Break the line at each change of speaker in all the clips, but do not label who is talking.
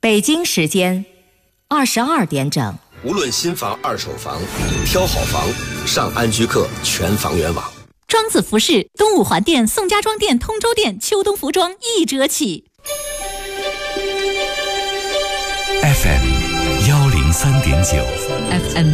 北京时间22点整。
无论新房、二手房，挑好房，上安居客全房源网。
庄子服饰、东五环店、宋家庄店、通州店秋冬服装1折起。
FM 103.9
FM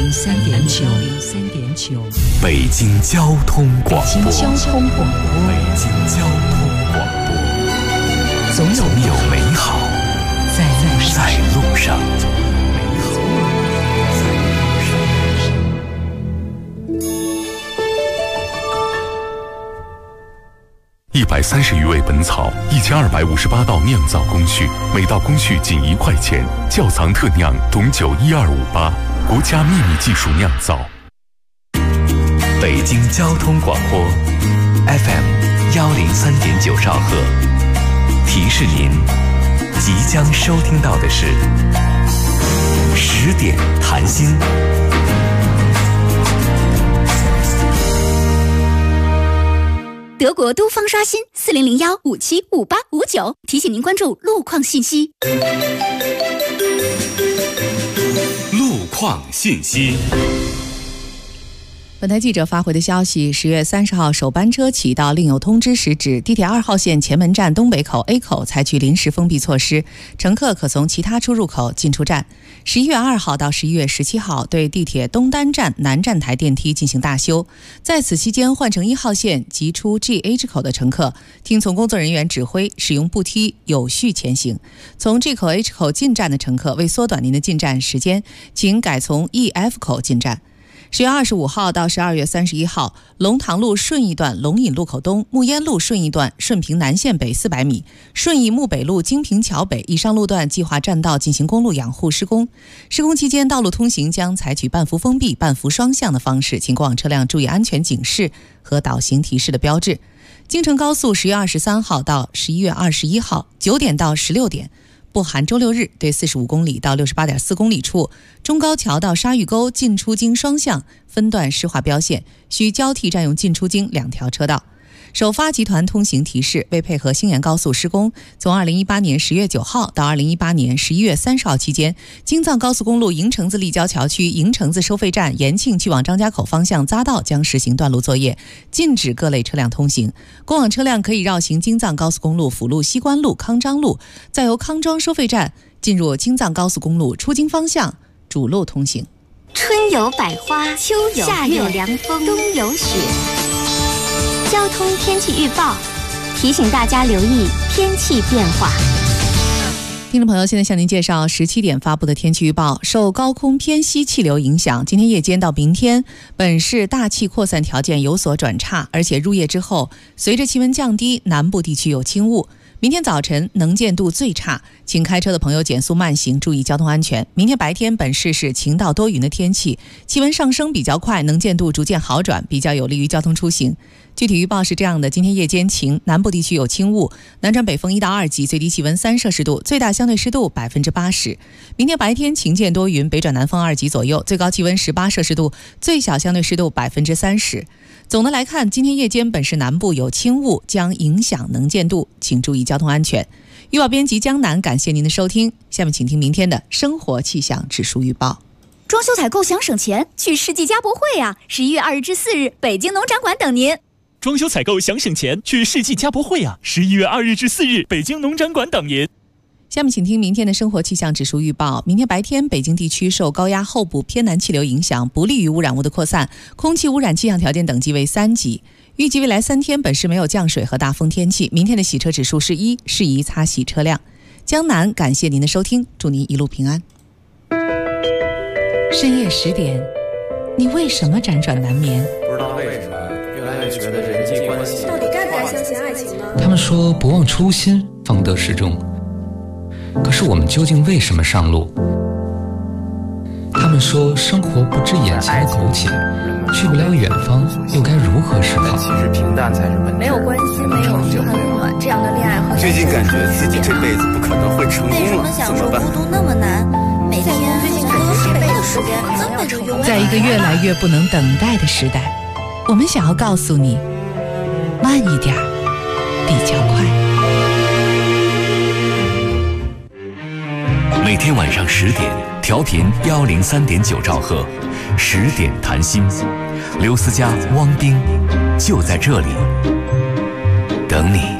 103.9
北京交通广播。
北京交通广播。
北京交通广播。总有美好在路上。130余味本草，1258道酿造工序，每道工序仅1块钱。窖藏特酿董酒12588，国家秘密技术酿造。北京交通广播 FM 103.9兆赫，提示您即将收听到的是10点谈心。
德国都方刷新4001575859，提醒您关注路况信息。
路况信息。
本台记者发回的消息，10月30号首班车起到另有通知时止，地铁2号线前门站东北口 A 口采取临时封闭措施，乘客可从其他出入口进出站。11月2号到11月17号对地铁东单站南站台电梯进行大修，在此期间换乘1号线及出 GH 口的乘客，听从工作人员指挥，使用步梯有序前行。从 G 口 H 口进站的乘客，为缩短您的进站时间，请改从 EF 口进站。10月25号到12月31号，龙塘路顺义段龙引路口东、木烟路顺义段顺平南线北400米、顺义木北路金平桥北以上路段计划占道进行公路养护施工。施工期间，道路通行将采取半幅封闭、半幅双向的方式，请过往车辆注意安全警示和导行提示的标志。京承高速10月23号到11月21号9点到16点。不含周六日，对45公里到68.4公里处，中高桥到沙峪沟进出京双向分段施划标线，需交替占用进出京2条车道。首发集团通行提示，为配合兴延高速施工，从2018年10月9号到2018年11月30号期间，京藏高速公路营城子立交桥区营城子收费站延庆去往张家口方向匝道将实行断路作业，禁止各类车辆通行。过往车辆可以绕行京藏高速公路辅路西关路、康庄路，再由康庄收费站进入京藏高速公路出京方向主路通行。
春有百花，秋有夏有凉风，冬有雪。交通天气预报提醒大家留意天气变化。
听众朋友，现在向您介绍17点发布的天气预报。受高空偏西气流影响，今天夜间到明天，本市大气扩散条件有所转差，而且入夜之后，随着气温降低，南部地区有轻雾。明天早晨能见度最差，请开车的朋友减速慢行，注意交通安全。明天白天本市是晴到多云的天气，气温上升比较快，能见度逐渐好转，比较有利于交通出行。具体预报是这样的：今天夜间晴，南部地区有轻雾，南转北风1到2级，最低气温3摄氏度，最大相对湿度80%。明天白天晴见多云，北转南风2级左右，最高气温18摄氏度，最小相对湿度30%。总的来看，今天夜间本市南部有轻雾，将影响能见度，请注意交通安全。预报编辑江南，感谢您的收听。下面请听明天的生活气象指数预报。
装修采购想省钱，去世纪家博会啊！11月2日至4日，北京农展馆等您。
装修采购想省钱，去世纪家博会啊！11月2日至4日，北京农展馆等您。
下面请听明天的生活气象指数预报。明天白天，北京地区受高压候补偏南气流影响，不利于污染物的扩散，空气污染气象条件等级为3级。预计未来3天本市没有降水和大风天气。明天的洗车指数是1，适宜擦洗车辆。江南，感谢您的收听，祝您一路平安。深夜10点，你为什么辗转难眠？
不知道为什么越来越觉得人际关系
到底该不该相信爱情呢？
他们说不忘初心，方得始终。可是我们究竟为什么上路？他们说生活不止眼前的苟且，去不了远方，又该如何是好？
其实平淡才是本质。
没有关系，没有嘘寒问暖，这样的恋爱和
最近感觉自己这辈子不可能会成功了，
为什么享受孤独那么难？每天最近感觉是倍的时间怎么成功？
在一个越来越不能等待的时代，我们想要告诉你，慢一点比较快。
晚上10点，调频103.9兆赫，10点谈心，刘思佳、汪冰就在这里等你。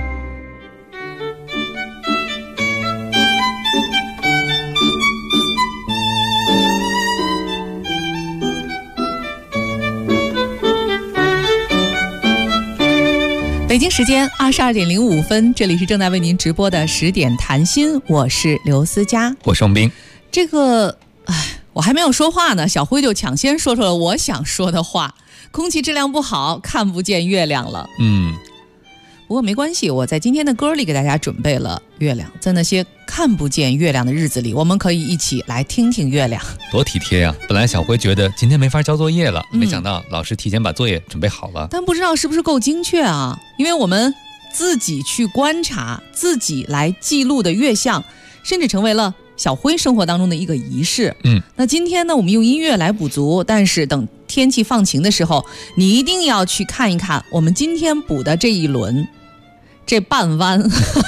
北京时间22点05分，这里是正在为您直播的10点谈心，我是刘思佳，
我是汪冰。
这个，我还没有说话呢，小辉就抢先说出了我想说的话。空气质量不好，看不见月亮了。不过没关系，我在今天的歌里给大家准备了月亮，在那些看不见月亮的日子里，我们可以一起来听听月亮。
多体贴呀！本来小辉觉得今天没法交作业了，没想到老师提前把作业准备好了。
但不知道是不是够精确啊？因为我们自己去观察，自己来记录的月相，甚至成为了小辉生活当中的一个仪式。那今天呢，我们用音乐来补足，但是等天气放晴的时候，你一定要去看一看我们今天补的这一轮，这半弯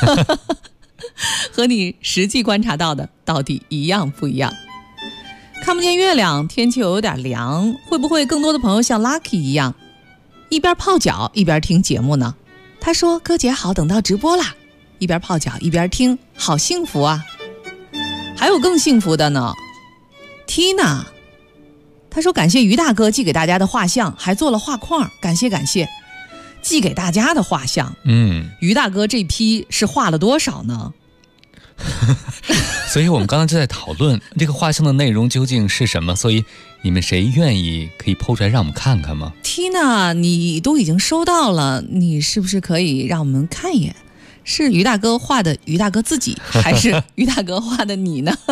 和你实际观察到的到底一样不一样？看不见月亮，天气又有点凉，会不会更多的朋友像 Lucky 一样，一边泡脚一边听节目呢？他说：“哥姐好，等到直播啦，一边泡脚一边听，好幸福啊！”还有更幸福的呢 ，Tina， 他说感谢于大哥寄给大家的画像，还做了画框，感谢感谢。寄给大家的画像，于大哥这批是画了多少呢？
所以我们刚才就在讨论这个画像的内容究竟是什么，所以你们谁愿意可以PO出来让我们看看吗？
Tina， 你都已经收到了，你是不是可以让我们看一眼？是于大哥画的于大哥自己，还是于大哥画的你呢？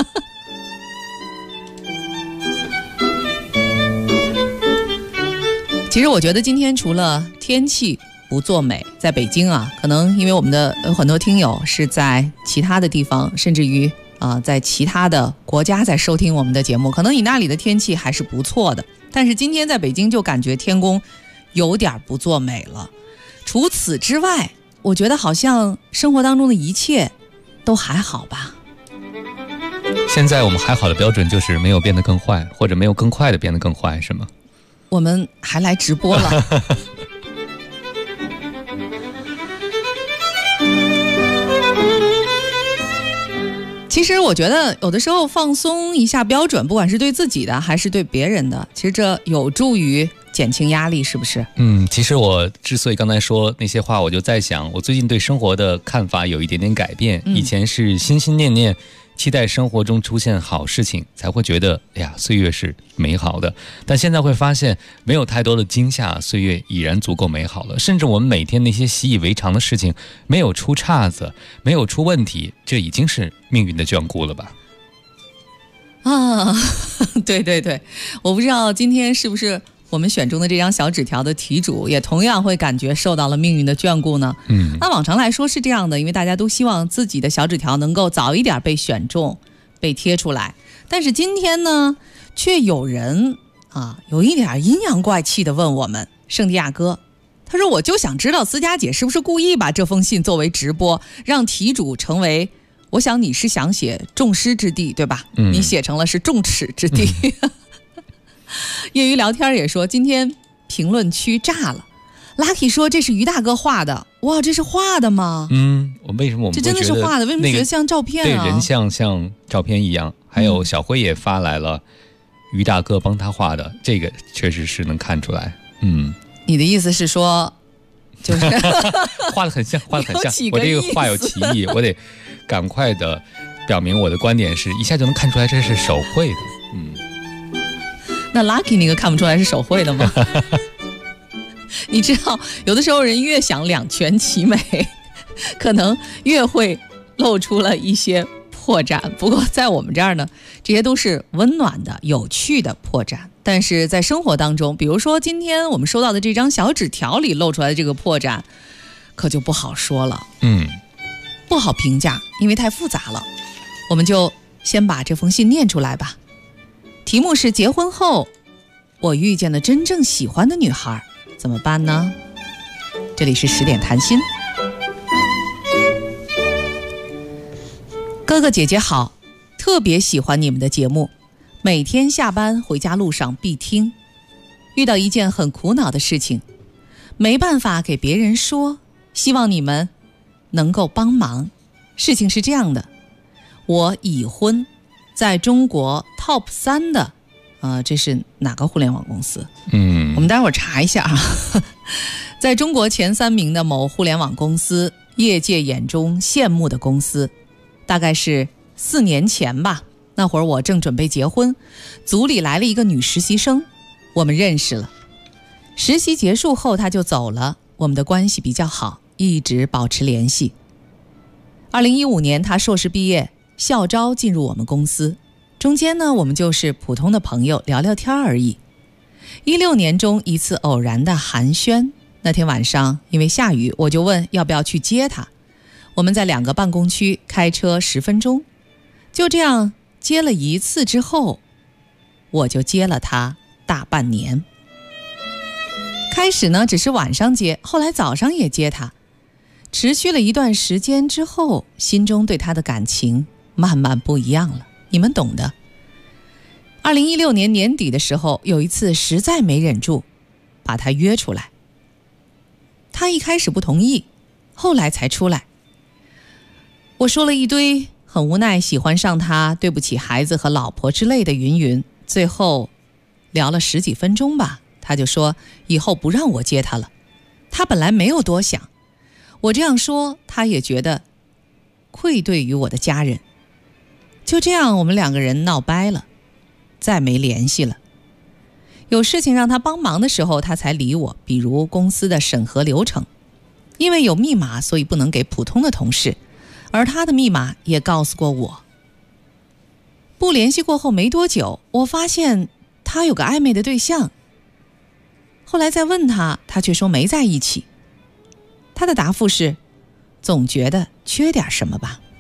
其实我觉得今天除了天气不作美，在北京啊，可能因为我们的很多听友是在其他的地方，甚至于在其他的国家在收听我们的节目，可能你那里的天气还是不错的，但是今天在北京就感觉天公有点不作美了。除此之外，我觉得好像生活当中的一切都还好吧。
现在我们还好的标准就是没有变得更坏，或者没有更快的变得更坏，是吗？
我们还来直播了。其实我觉得有的时候放松一下标准，不管是对自己的还是对别人的，其实这有助于减轻压力，是不是？
其实我之所以刚才说那些话，我就在想，我最近对生活的看法有一点点改变。以前是心心念念期待生活中出现好事情，才会觉得哎呀，岁月是美好的。但现在会发现，没有太多的惊吓，岁月已然足够美好了。甚至我们每天那些习以为常的事情，没有出岔子，没有出问题，这已经是命运的眷顾了吧？
对对对，我不知道今天是不是我们选中的这张小纸条的题主也同样会感觉受到了命运的眷顾呢？那往常来说是这样的，因为大家都希望自己的小纸条能够早一点被选中，被贴出来。但是今天呢，却有人有一点阴阳怪气的问我们，圣地亚哥，他说我就想知道思佳姐是不是故意把这封信作为直播，让题主成为，我想你是想写众矢之的，对吧？你写成了是众矢之的。业余聊天也说今天评论区炸了。 Lucky 说这是于大哥画的。哇，这是画的吗？
为什么我们
这真的是画的？为什么觉得像照片啊？
对，人像照片一样。还有小辉也发来了于大哥帮他画的，这个确实是能看出来。
你的意思是说就是
画得很像，画得很像。我这个画有歧义，我得赶快的表明我的观点是一下就能看出来这是手绘的。
那 Lucky 那个看不出来是手绘的吗？你知道有的时候人越想两全其美，可能越会露出了一些破绽。不过在我们这儿呢，这些都是温暖的有趣的破绽。但是在生活当中，比如说今天我们收到的这张小纸条里露出来的这个破绽，可就不好说了。不好评价，因为太复杂了。我们就先把这封信念出来吧。题目是结婚后我遇见了真正喜欢的女孩，怎么办呢？这里是10点谈心。哥哥姐姐好，特特别喜欢你们的节目，每天下班回家路上必听。遇到一件很苦恼的事情，没办法给别人说，希望你们能够帮忙。事情是这样的，我已婚，在中国 Top 3的这是哪个互联网公司？我们待会儿查一下啊。在中国前3名的某互联网公司，业界眼中羡慕的公司，大概是4年前吧。那会儿我正准备结婚，组里来了一个女实习生，我们认识了。实习结束后她就走了，我们的关系比较好，一直保持联系。2015年她硕士毕业，校招进入我们公司，中间呢我们就是普通的朋友，聊聊天而已。16年中一次偶然的寒暄，那天晚上因为下雨，我就问要不要去接她。我们在2个办公区开车10分钟，就这样接了1次之后，我就接了她大半年。开始呢只是晚上接，后来早上也接她，持续了一段时间之后，心中对她的感情慢慢不一样了，你们懂的。2016年年底的时候，有一次实在没忍住，把她约出来。她一开始不同意，后来才出来。我说了一堆很无奈，喜欢上她，对不起孩子和老婆之类的云云，最后聊了10几分钟吧，她就说以后不让我接她了。她本来没有多想，我这样说她也觉得愧对于我的家人。就这样我们2个人闹掰了，再没联系了。有事情让她帮忙的时候她才理我，比如公司的审核流程，因为有密码所以不能给普通的同事，而她的密码也告诉过我。不联系过后没多久，我发现她有个暧昧的对象，后来再问她，她却说没在一起。她的答复是总觉得缺点什么吧。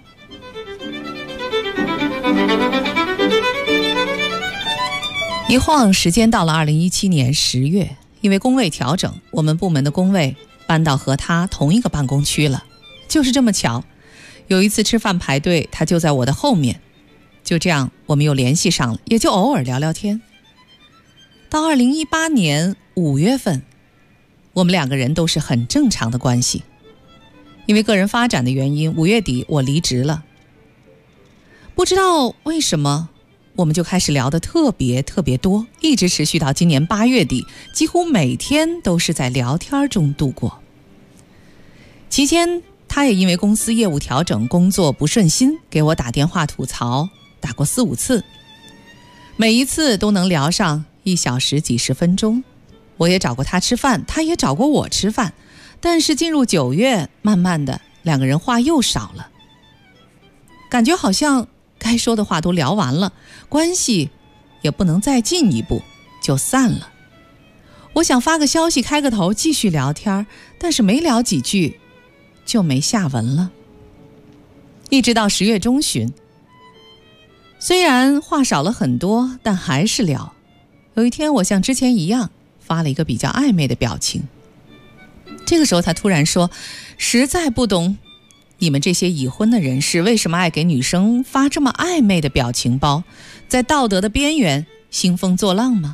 一晃时间到了2017年10月，因为工位调整，我们部门的工位搬到和他同一个办公区了。就是这么巧，有一次吃饭排队，他就在我的后面。就这样我们又联系上了，也就偶尔聊聊天。到2018年5月份，我们2个人都是很正常的关系。因为个人发展的原因，5月底我离职了。不知道为什么我们就开始聊得特别多，一直持续到今年8月底，几乎每天都是在聊天中度过。期间他也因为公司业务调整，工作不顺心，给我打电话吐槽，打过4、5次，每一次都能聊上1小时几10分钟。我也找过他吃饭，他也找过我吃饭，但是进入9月，慢慢的2个人话又少了，感觉好像该说的话都聊完了，关系也不能再进一步，就散了。我想发个消息开个头继续聊天，但是没聊几句就没下文了。一直到10月中旬，虽然话少了很多，但还是聊。有一天我像之前一样发了一个比较暧昧的表情，这个时候他突然说，实在不懂你们这些已婚的人士为什么爱给女生发这么暧昧的表情包，在道德的边缘兴风作浪吗？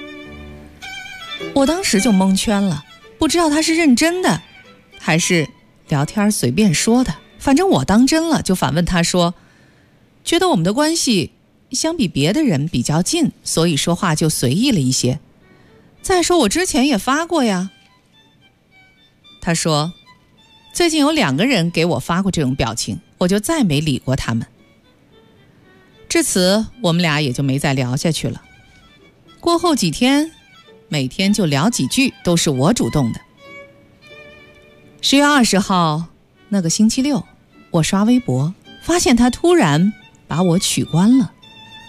我当时就蒙圈了，不知道他是认真的还是聊天随便说的。反正我当真了，就反问他说，觉得我们的关系相比别的人比较近，所以说话就随意了一些。再说我之前也发过呀。他说最近有2个人给我发过这种表情，我就再没理过他们。至此我们俩也就没再聊下去了。过后几天，每天就聊几句，都是我主动的。10月20号那个星期六，我刷微博，发现他突然把我取关了。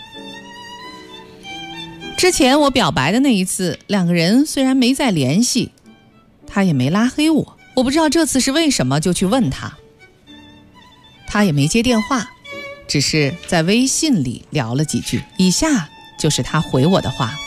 之前我表白的那一次，2个人虽然没再联系，他也没拉黑我，我不知道这次是为什么，就去问他，他也没接电话，只是在微信里聊了几句。以下就是他回我的话：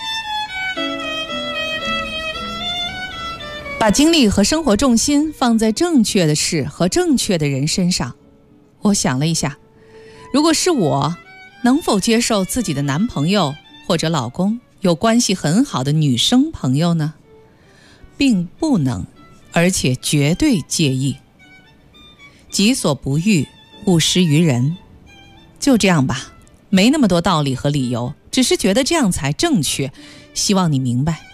把精力和生活重心放在正确的事和正确的人身上。我想了一下，如果是我， 能否接受自己的男朋友或者老公有关系很好的女生朋友呢？并不能，而且绝对介意。己所不欲，勿施于人。就这样吧，没那么多道理和理由，只是觉得这样才正确，希望你明白。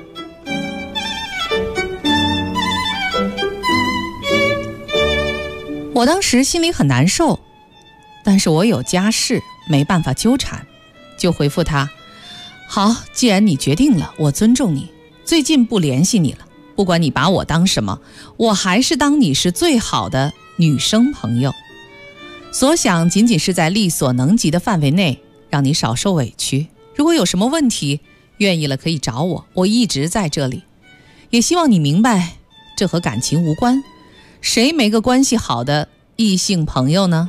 我当时心里很难受，但是我有家室，没办法纠缠，就回复他：好，既然你决定了，我尊重你，最近不联系你了，不管你把我当什么，我还是当你是最好的女生朋友。所想仅仅是在力所能及的范围内，让你少受委屈。如果有什么问题，愿意了可以找我，我一直在这里。也希望你明白，这和感情无关，谁没个关系好的异性朋友呢？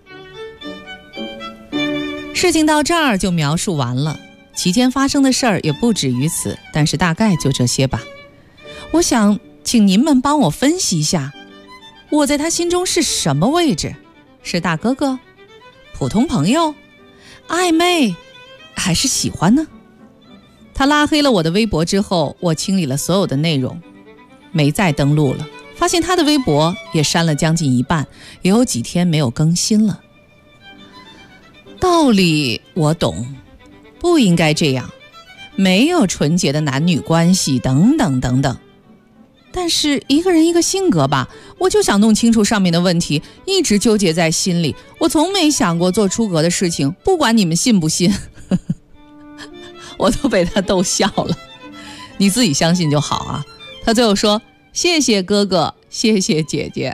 事情到这儿就描述完了，期间发生的事儿也不止于此，但是大概就这些吧。我想请您们帮我分析一下，我在他心中是什么位置？是大哥哥、普通朋友、暧昧，还是喜欢呢？他拉黑了我的微博之后，我清理了所有的内容，没再登录了，发现他的微博也删了将近一半，也有几天没有更新了。道理我懂，不应该这样，没有纯洁的男女关系等等等等。但是一个人一个性格吧，我就想弄清楚上面的问题，一直纠结在心里。我从没想过做出格的事情，不管你们信不信我都被他逗笑了。你自己相信就好啊。他最后说：谢谢哥哥，谢谢姐姐。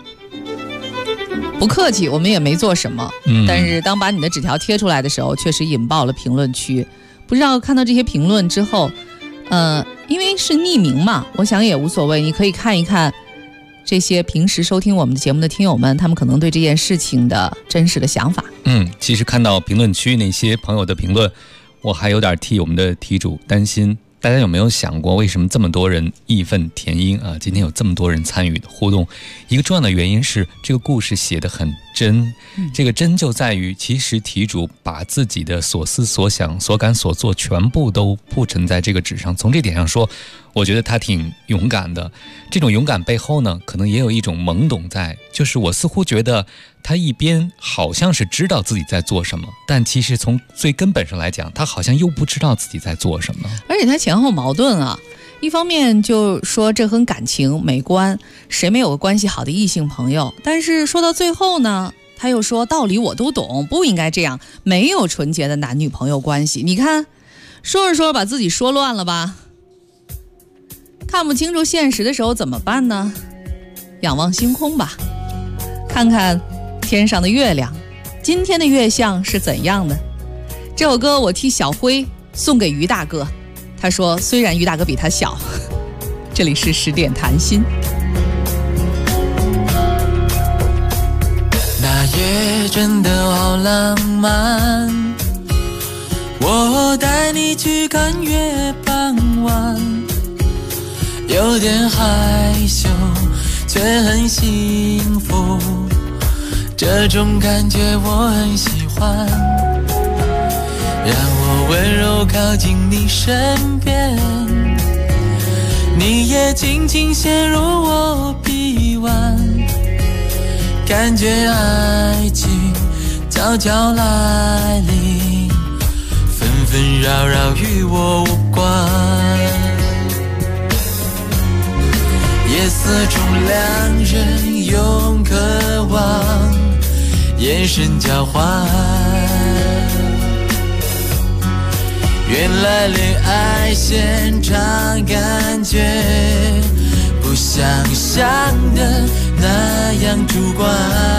不客气，我们也没做什么。但是当把你的纸条贴出来的时候，确实引爆了评论区。不知道看到这些评论之后，因为是匿名嘛，我想也无所谓，你可以看一看这些平时收听我们的节目的听友们，他们可能对这件事情的真实的想法。
其实看到评论区那些朋友的评论，我还有点替我们的题主担心。大家有没有想过，为什么这么多人义愤填膺啊？今天有这么多人参与的互动，一个重要的原因是这个故事写得很真。这个真就在于，其实题主把自己的所思所想所感所做全部都铺陈在这个纸上。从这点上说，我觉得他挺勇敢的。这种勇敢背后呢，可能也有一种懵懂在，就是我似乎觉得他一边好像是知道自己在做什么，但其实从最根本上来讲，他好像又不知道自己在做什么。
而且他前后矛盾啊，一方面就说这和感情没关，谁没有个关系好的异性朋友，但是说到最后呢，他又说道理我都懂，不应该这样，没有纯洁的男女朋友关系。你看，说着说着把自己说乱了吧。看不清楚现实的时候怎么办呢？仰望星空吧，看看天上的月亮，今天的月相是怎样的。这首歌我替小辉送给于大哥，他说虽然于大哥比他小。这里是10点谈心。
那夜真的好浪漫，我带你去看月傍晚，有点害羞却很幸福，这种感觉我很喜欢，让我温柔靠近你身边，你也轻轻陷入我臂弯，感觉爱情悄悄来临，纷纷扰扰与我无关，夜色中两人用渴望眼神交换，原来恋爱现场感觉不像想的那样主观，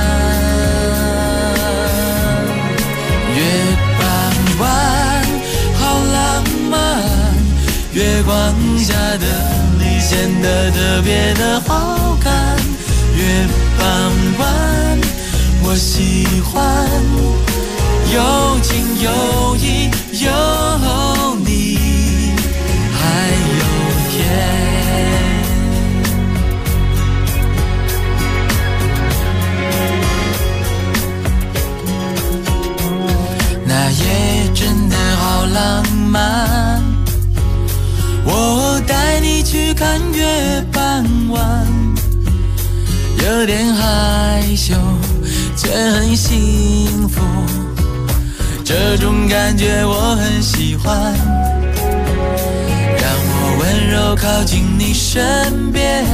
月傍晚好浪漫，月光下的你显得特别的好看，月傍晚我喜欢，有情有义有你还有天。 月傍晚，有点害羞却很幸福，这种感觉我很喜欢。让我温柔靠近你身边，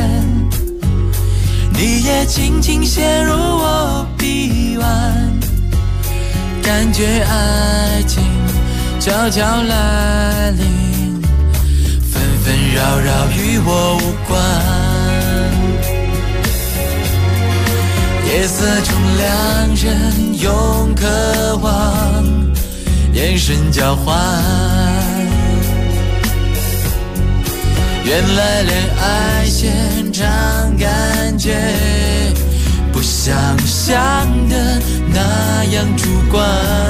你也轻轻陷入我臂弯，感觉爱情悄悄来临，纷纷扰扰与我无关。夜色中两人用渴望眼神交换，原来恋爱现场感觉不像想的那样主观。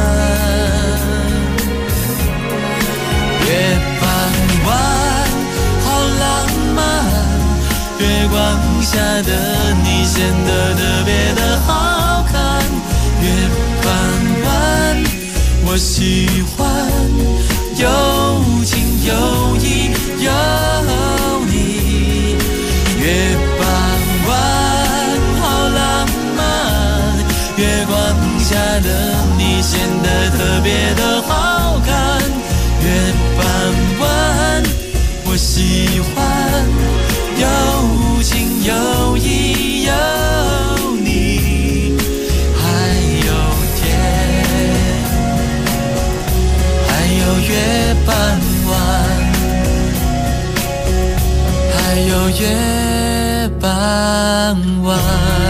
月傍晚好浪漫，月光下的你显得特别的好看。月傍晚我喜欢有情有义有你，月傍晚好浪漫，月光下的你显得特别的好看。月傍晚我喜欢有情有义有你，还有天，还有月傍晚，还有月傍晚。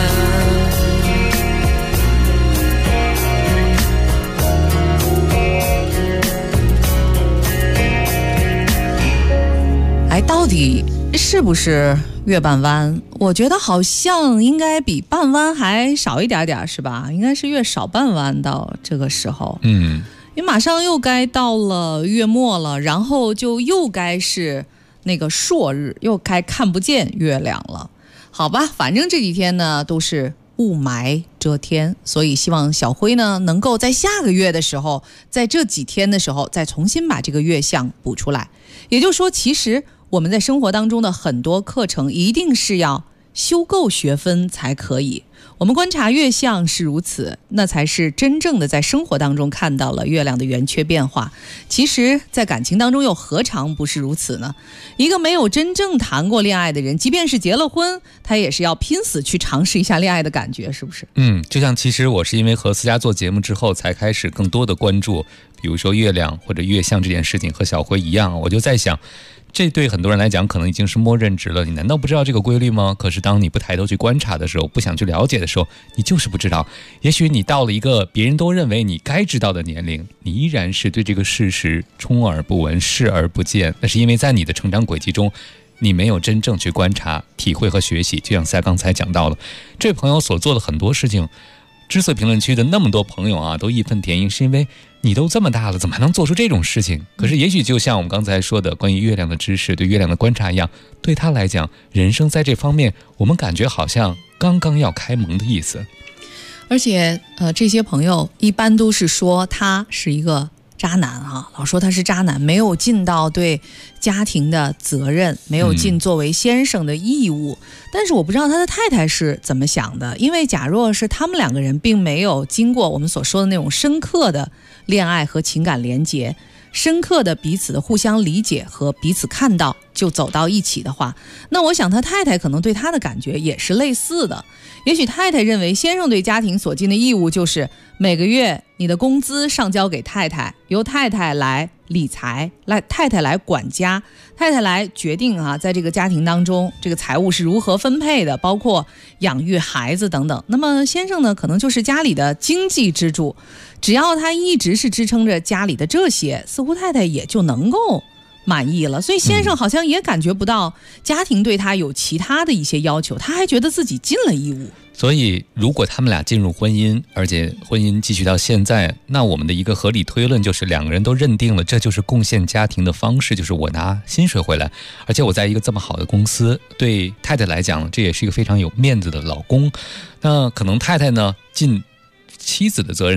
到底是不是月半弯？我觉得好像应该比半弯还少一点点，是吧？应该是月少半弯到这个时候。因为马上又该到了月末了，然后就又该是那个朔日，又该看不见月亮了。好吧，反正这几天呢都是雾霾遮天，所以希望小辉呢能够在下个月的时候，在这几天的时候再重新把这个月相补出来。也就是说，其实我们在生活当中的很多课程一定是要修够学分才可以。我们观察月相是如此，那才是真正的在生活当中看到了月亮的圆缺变化。其实在感情当中又何尝不是如此呢？一个没有真正谈过恋爱的人，即便是结了婚，他也是要拼死去尝试一下恋爱的感觉，是不是？
就像其实我是因为和思佳做节目之后才开始更多的关注，比如说月亮或者月相这件事情，和小辉一样，我就在想，这对很多人来讲可能已经是默认值了，你难道不知道这个规律吗？可是当你不抬头去观察的时候，不想去了解的时候，你就是不知道。也许你到了一个别人都认为你该知道的年龄，你依然是对这个事实充耳不闻视而不见，那是因为在你的成长轨迹中你没有真正去观察体会和学习。就像赛刚才讲到了，这位朋友所做的很多事情，知色评论区的那么多朋友啊都义愤填膺，是因为你都这么大了，怎么还能做出这种事情？可是也许就像我们刚才说的关于月亮的知识，对月亮的观察一样，对他来讲，人生在这方面我们感觉好像刚刚要开蒙的意思。
而且这些朋友一般都是说他是一个渣男啊，老说他是渣男，没有尽到对家庭的责任，没有尽作为先生的义务。但是我不知道他的太太是怎么想的，因为假若是他们两个人并没有经过我们所说的那种深刻的恋爱和情感连结，深刻的彼此的互相理解和彼此看到就走到一起的话，那我想他太太可能对他的感觉也是类似的。也许太太认为先生对家庭所尽的义务就是每个月你的工资上交给太太，由太太来理财，太太来管家，太太来决定在这个家庭当中这个财务是如何分配的，包括养育孩子等等。那么先生呢，可能就是家里的经济支柱，只要他一直是支撑着家里的这些，似乎太太也就能够满意了。所以先生好像也感觉不到家庭对他有其他的一些要求，他还觉得自己尽了义务。
所以如果他们俩进入婚姻，而且婚姻继续到现在，那我们的一个合理推论就是两个人都认定了这就是贡献家庭的方式，就是我拿薪水回来，而且我在一个这么好的公司，对太太来讲这也是一个非常有面子的老公。那可能太太呢尽妻子的责任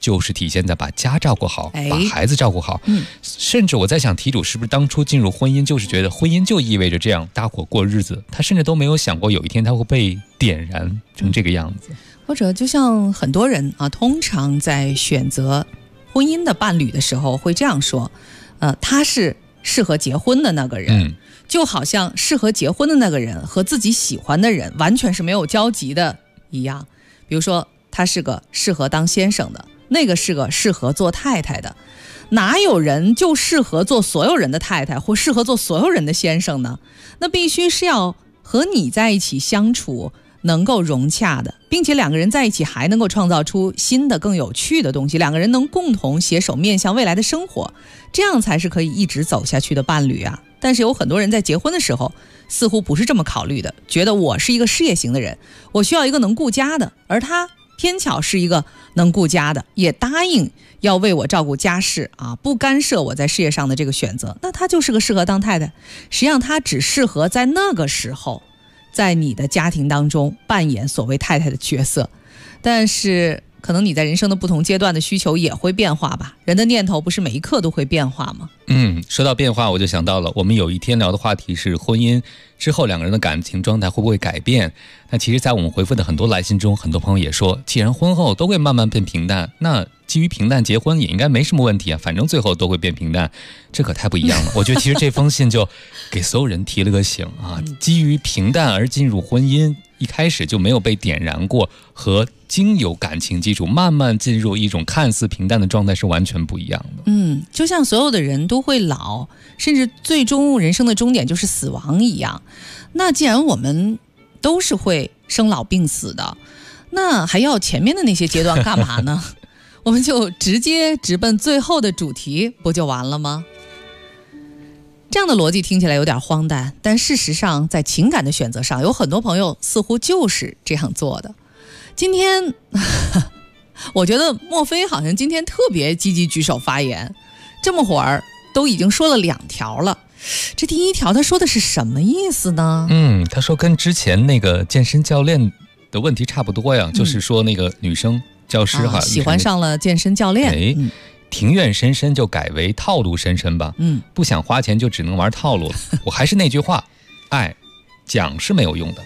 就是体现在把家照顾好，把孩子照顾好。甚至我在想，题主是不是当初进入婚姻就是觉得婚姻就意味着这样搭伙过日子，他甚至都没有想过有一天他会被点燃成这个样子。
或者就像很多人啊，通常在选择婚姻的伴侣的时候会这样说，他是适合结婚的那个人，就好像适合结婚的那个人和自己喜欢的人完全是没有交集的一样。比如说他是个适合当先生的，那个是个适合做太太的，哪有人就适合做所有人的太太或适合做所有人的先生呢？那必须是要和你在一起相处能够融洽的，并且两个人在一起还能够创造出新的更有趣的东西，两个人能共同携手面向未来的生活，这样才是可以一直走下去的伴侣啊。但是有很多人在结婚的时候似乎不是这么考虑的，觉得我是一个事业型的人，我需要一个能顾家的，而他偏巧是一个能顾家的，也答应要为我照顾家事啊，不干涉我在事业上的这个选择，那他就是个适合当太太。实际上他只适合在那个时候在你的家庭当中扮演所谓太太的角色，但是可能你在人生的不同阶段的需求也会变化吧，人的念头不是每一刻都会变化吗？
说到变化，我就想到了我们有一天聊的话题是婚姻之后两个人的感情状态会不会改变。那其实在我们回复的很多来信中，很多朋友也说，既然婚后都会慢慢变平淡，那基于平淡结婚也应该没什么问题啊，反正最后都会变平淡，这可太不一样了。我觉得其实这封信就给所有人提了个醒啊，基于平淡而进入婚姻，一开始就没有被点燃过，和经有感情基础慢慢进入一种看似平淡的状态是完全不一样的。
就像所有的人都会老，甚至最终人生的终点就是死亡一样。那既然我们都是会生老病死的，那还要前面的那些阶段干嘛呢？我们就直接直奔最后的主题不就完了吗？这样的逻辑听起来有点荒诞，但事实上在情感的选择上，有很多朋友似乎就是这样做的。今天我觉得莫非好像今天特别积极举手发言，这么会儿都已经说了2条了。这第一条他说的是什么意思呢？
他说跟之前那个健身教练的问题差不多呀，就是说那个女生教师
喜欢上了健身教练，
庭院深深就改为套路深深吧，不想花钱就只能玩套路了。我还是那句话，爱讲是没有用的，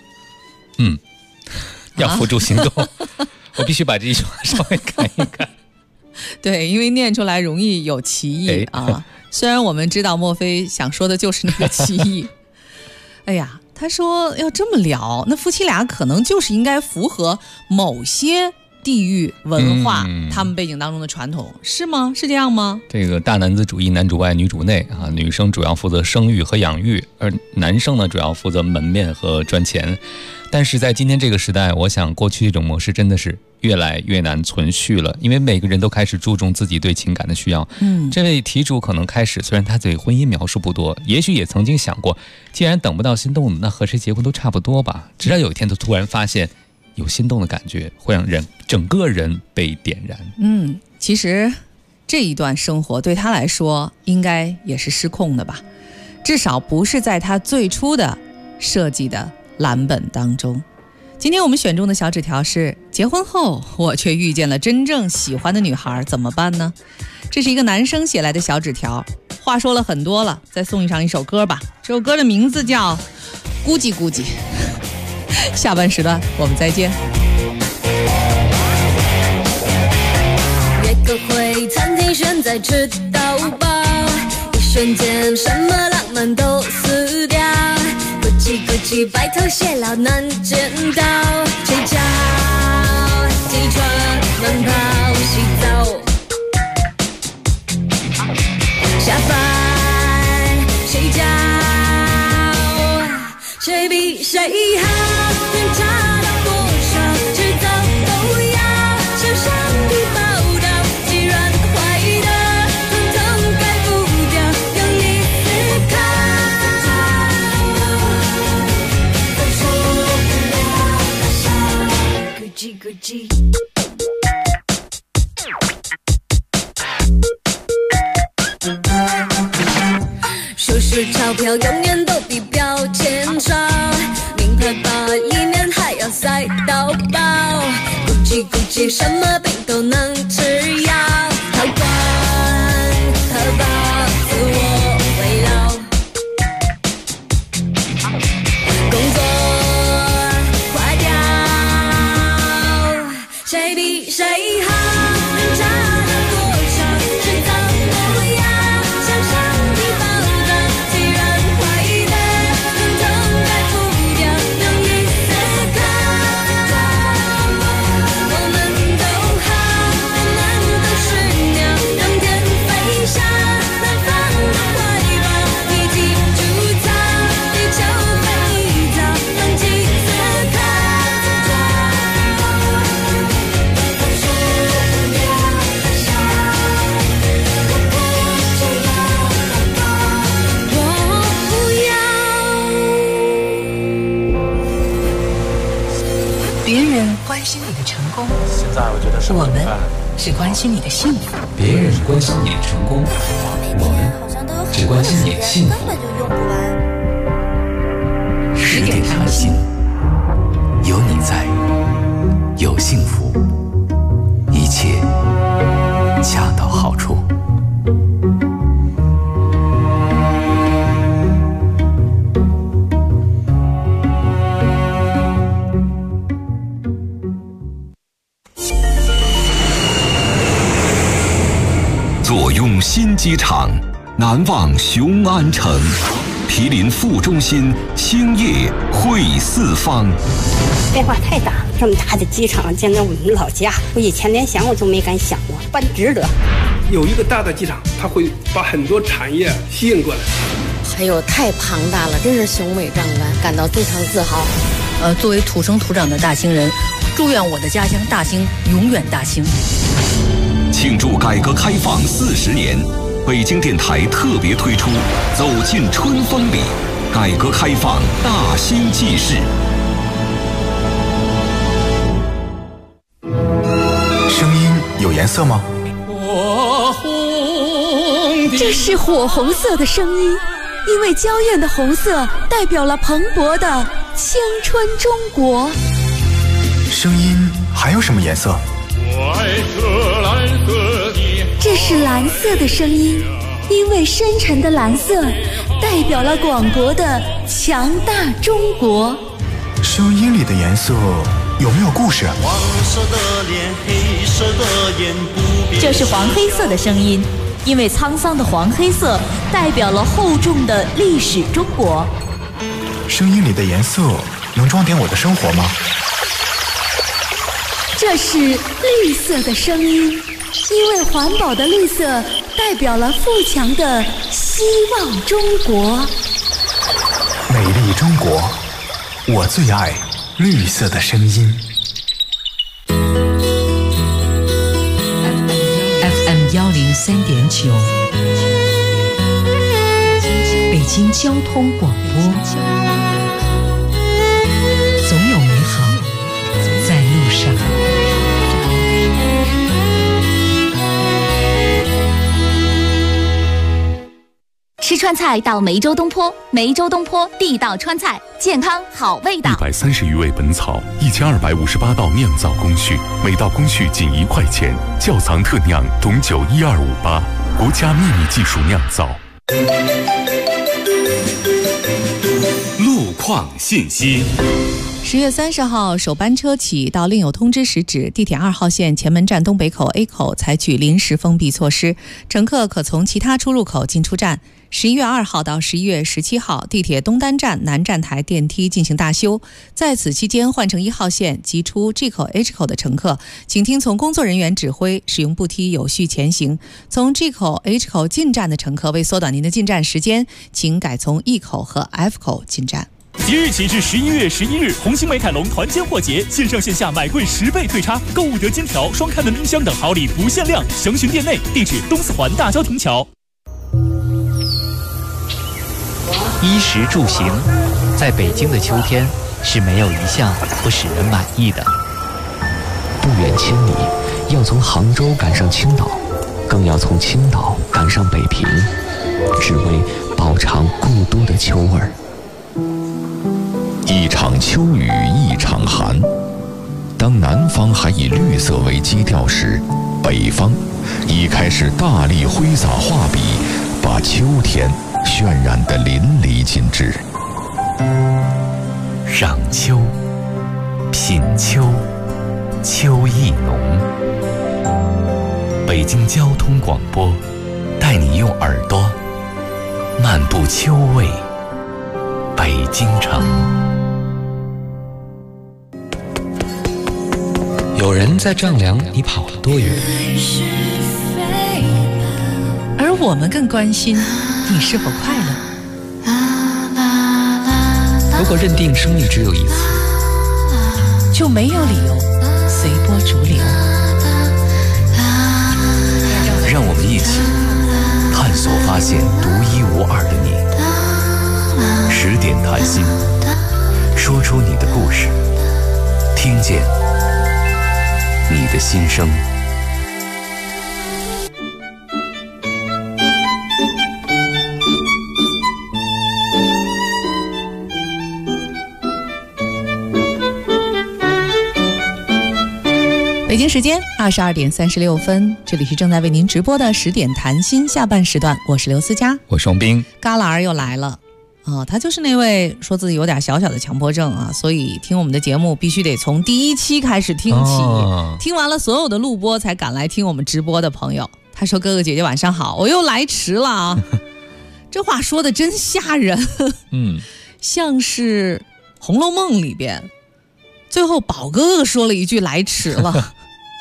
要付诸行动。我必须把这一句话稍微改一改。
对，因为念出来容易有歧义啊。虽然我们知道莫非想说的就是那个歧义。哎呀，他说要这么聊，那夫妻俩可能就是应该符合某些地域文化他们背景当中的传统，是吗？是这样吗？
这个大男子主义，男主外女主内啊，女生主要负责生育和养育，而男生呢主要负责门面和赚钱。但是在今天这个时代，我想过去这种模式真的是越来越难存续了，因为每个人都开始注重自己对情感的需要。这位题主可能开始，虽然他对婚姻描述不多，也许也曾经想过，既然等不到心动的，那和谁结婚都差不多吧。直到有一天他突然发现有心动的感觉会让人整个人被点燃。
其实这一段生活对他来说应该也是失控的吧，至少不是在他最初的设计的蓝本当中。今天我们选中的小纸条是：结婚后我却遇见了真正喜欢的女孩，怎么办呢？这是一个男生写来的小纸条，话说了很多了，再送上一首歌吧。这首歌的名字叫估计估计。下半时段我们再见。
约个会，餐厅选在吃到饱，一瞬间什么浪漫都死掉，估计估计白头偕老难见到，睡觉起床慢跑洗澡，下班睡觉，谁比谁好，能差到多少，迟早都要向上帝报道，既然坏的统统改不掉，用力思考，咕叽咕叽。数数钞票永远都比标签少，名牌包里面还要塞到饱，估计估计什么病都能吃药。 谁比谁好，差了多少，制造模样，向上的宝藏，虽然快乐，通通改不掉，勇于思考。我们都好，我们都是鸟，让天飞翔，南方的怀抱，一起筑造，地球飞早，放弃思考。
别人关心你的成功，
现在我觉得
我们是关心你的幸福。
别人关心你的成功，我们只关心你的幸福。
10点谈心，有你在，有幸福，一切恰到好处。
坐拥新机场，难忘雄安城。毗邻副中心，兴业汇四方。
变化太大，这么大的机场建在我们老家，我以前连想我都没敢想过，办值得。
有一个大的机场，它会把很多产业吸引过来。
哎呦，太庞大了，真是雄伟壮观，感到非常自豪。
作为土生土长的大兴人，祝愿我的家乡大兴永远大兴。
庆祝改革开放40年，北京电台特别推出《走进春风里》，改革开放大兴纪事。
声音有颜色吗？
这是火红色的声音，因为娇艳的红色代表了蓬勃的青春中国。
声音还有什么颜色？
这是蓝色的声音，因为深沉的蓝色代表了广博的强大中国。
声音里的颜色有没有故事？
黄色的脸，黑色的眼，不变。
这是黄黑色的声音，因为沧桑的黄黑色代表了厚重的历史中国。
声音里的颜色能装点我的生活吗？
这是绿色的声音，因为环保的绿色代表了富强的希望中国。
美丽中国，我最爱绿色的声音。
FM 103.9，北京交通广播，总有美好在路上。
吃川菜到梅州东坡，梅州东坡地道川菜，健康好味道。
130余味本草，1258道酿造工序，每道工序仅1块钱，窖藏特酿董酒12588，国家秘密技术酿造。
路况信息。
10月30号首班车起到另有通知时止，地铁2号线前门站东北口 A 口采取临时封闭措施，乘客可从其他出入口进出站。11月2号到11月17号，地铁东单站南站台电梯进行大修，在此期间换乘1号线及出 G 口 H 口的乘客，请听从工作人员指挥，使用步梯有序前行。从 G 口 H 口进站的乘客，为缩短您的进站时间，请改从 E 口和 F 口进站。
即日起至11月11日，红星美凯龙团坚货节，线上线下买贵10倍退差，购物得金条、双开门冰箱等好礼不限量，详询店内，地址东四环大郊亭桥。
衣食住行，在北京的秋天是没有一项不使人满意的。
不远千里，要从杭州赶上青岛，更要从青岛赶上北平，只为饱尝故都的秋味儿。
一场秋雨一场寒，当南方还以绿色为基调时，北方已开始大力挥洒画笔，把秋天渲染得淋漓尽致。
赏秋，品秋， 秋意浓。北京交通广播，带你用耳朵漫步秋味北京城。
有人在丈量你跑了多远，
而我们更关心你是否快乐。
如果认定生命只有一次，
就没有理由随波逐流。
让我们一起探索发现独一无二的你。10点谈心，说出你的故事，听见你的心声。
北京时间22点36分，这里是正在为您直播的10点谈心下半时段，我是刘思佳，
我是王斌。
旮旯又来了他就是那位说自己有点小小的强迫症啊，所以听我们的节目必须得从第一期开始听起，听完了所有的录播才赶来听我们直播的朋友。他说：“哥哥姐姐晚上好，我又来迟了啊。”这话说的真吓人，像是《红楼梦》里边最后宝哥哥说了一句来迟了。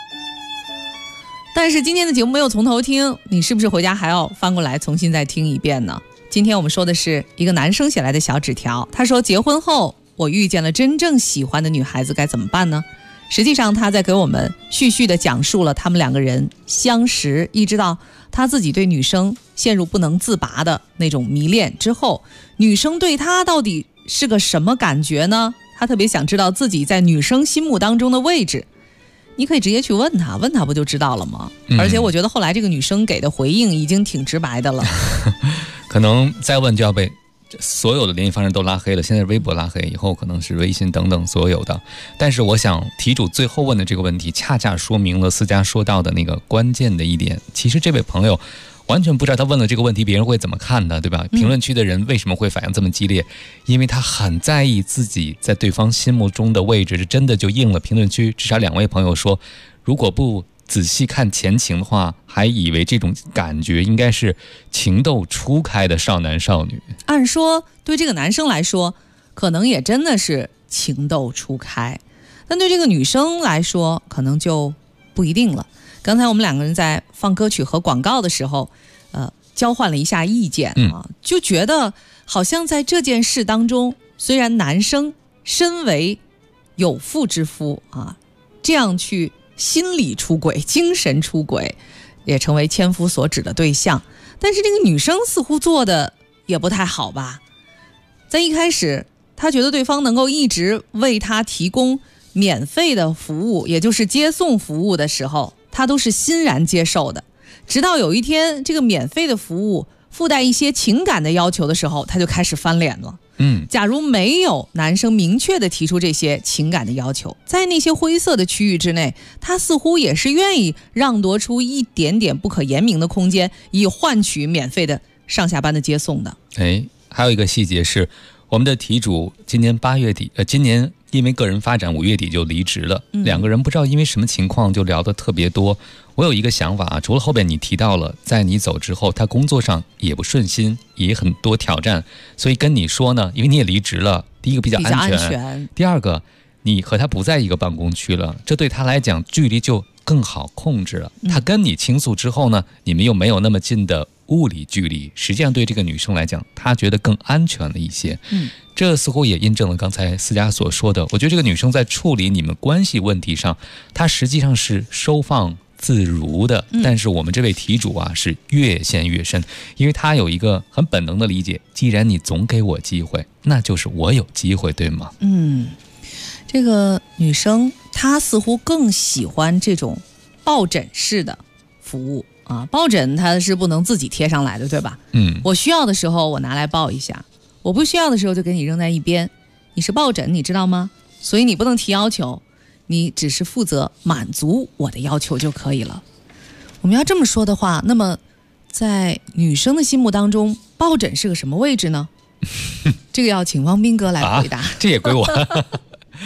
但是今天的节目没有从头听，你是不是回家还要翻过来重新再听一遍呢？今天我们说的是一个男生写来的小纸条，他说结婚后我遇见了真正喜欢的女孩子该怎么办呢？实际上他在给我们絮絮地讲述了他们两个人相识，一直到他自己对女生陷入不能自拔的那种迷恋之后，女生对他到底是个什么感觉呢？他特别想知道自己在女生心目当中的位置。你可以直接去问他，问他不就知道了吗？而且我觉得后来这个女生给的回应已经挺直白的了。
可能再问就要被所有的联系方式都拉黑了，现在微博拉黑，以后可能是微信等等所有的。但是我想题主最后问的这个问题恰恰说明了思佳说到的那个关键的一点，其实这位朋友完全不知道他问了这个问题别人会怎么看的，对吧？评论区的人为什么会反应这么激烈？因为他很在意自己在对方心目中的位置，这真的就应了评论区至少2位朋友说，如果不仔细看前情的话，还以为这种感觉应该是情窦初开的少男少女。
按说对这个男生来说可能也真的是情窦初开，但对这个女生来说可能就不一定了。刚才我们2个人在放歌曲和广告的时候交换了一下意见就觉得好像在这件事当中，虽然男生身为有妇之夫这样去心理出轨、精神出轨也成为千夫所指的对象，但是这个女生似乎做的也不太好吧。在一开始她觉得对方能够一直为她提供免费的服务，也就是接送服务的时候，她都是欣然接受的，直到有一天这个免费的服务附带一些情感的要求的时候，她就开始翻脸了。假如没有男生明确的提出这些情感的要求，在那些灰色的区域之内，他似乎也是愿意让夺出一点点不可言明的空间，以换取免费的上下班的接送的。
还有一个细节是，我们的题主今年8月底，今年因为个人发展5月底就离职了，2个人不知道因为什么情况就聊得特别多。我有一个想法除了后边你提到了，在你走之后他工作上也不顺心，也很多挑战，所以跟你说呢，因为你也离职了，第一个比较安全，第二个你和他不在一个办公区了，这对他来讲距离就更好控制了。他跟你倾诉之后呢，你们又没有那么近的物理距离，实际上对这个女生来讲，她觉得更安全了一些。这似乎也印证了刚才思佳所说的，我觉得这个女生在处理你们关系问题上，她实际上是收放自如的，但是我们这位题主是越陷越深，因为她有一个很本能的理解，既然你总给我机会，那就是我有机会，对吗？
这个女生她似乎更喜欢这种抱枕式的服务抱枕它是不能自己贴上来的，对吧？我需要的时候我拿来抱一下，我不需要的时候就给你扔在一边。你是抱枕，你知道吗？所以你不能提要求，你只是负责满足我的要求就可以了。我们要这么说的话，那么在女生的心目当中，抱枕是个什么位置呢？这个要请汪斌哥来回答。
这也归我。